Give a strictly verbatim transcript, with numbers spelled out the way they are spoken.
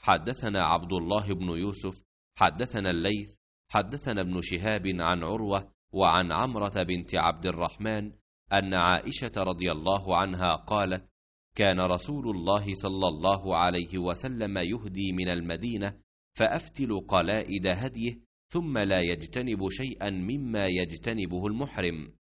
حدثنا عبد الله بن يوسف حدثنا الليث حدثنا ابن شهاب عن عروة وعن عمرة بنت عبد الرحمن أن عائشة رضي الله عنها قالت: كان رسول الله صلى الله عليه وسلم يهدي من المدينة فأفتل قلائد هديه ثم لا يجتنب شيئا مما يجتنبه المحرم.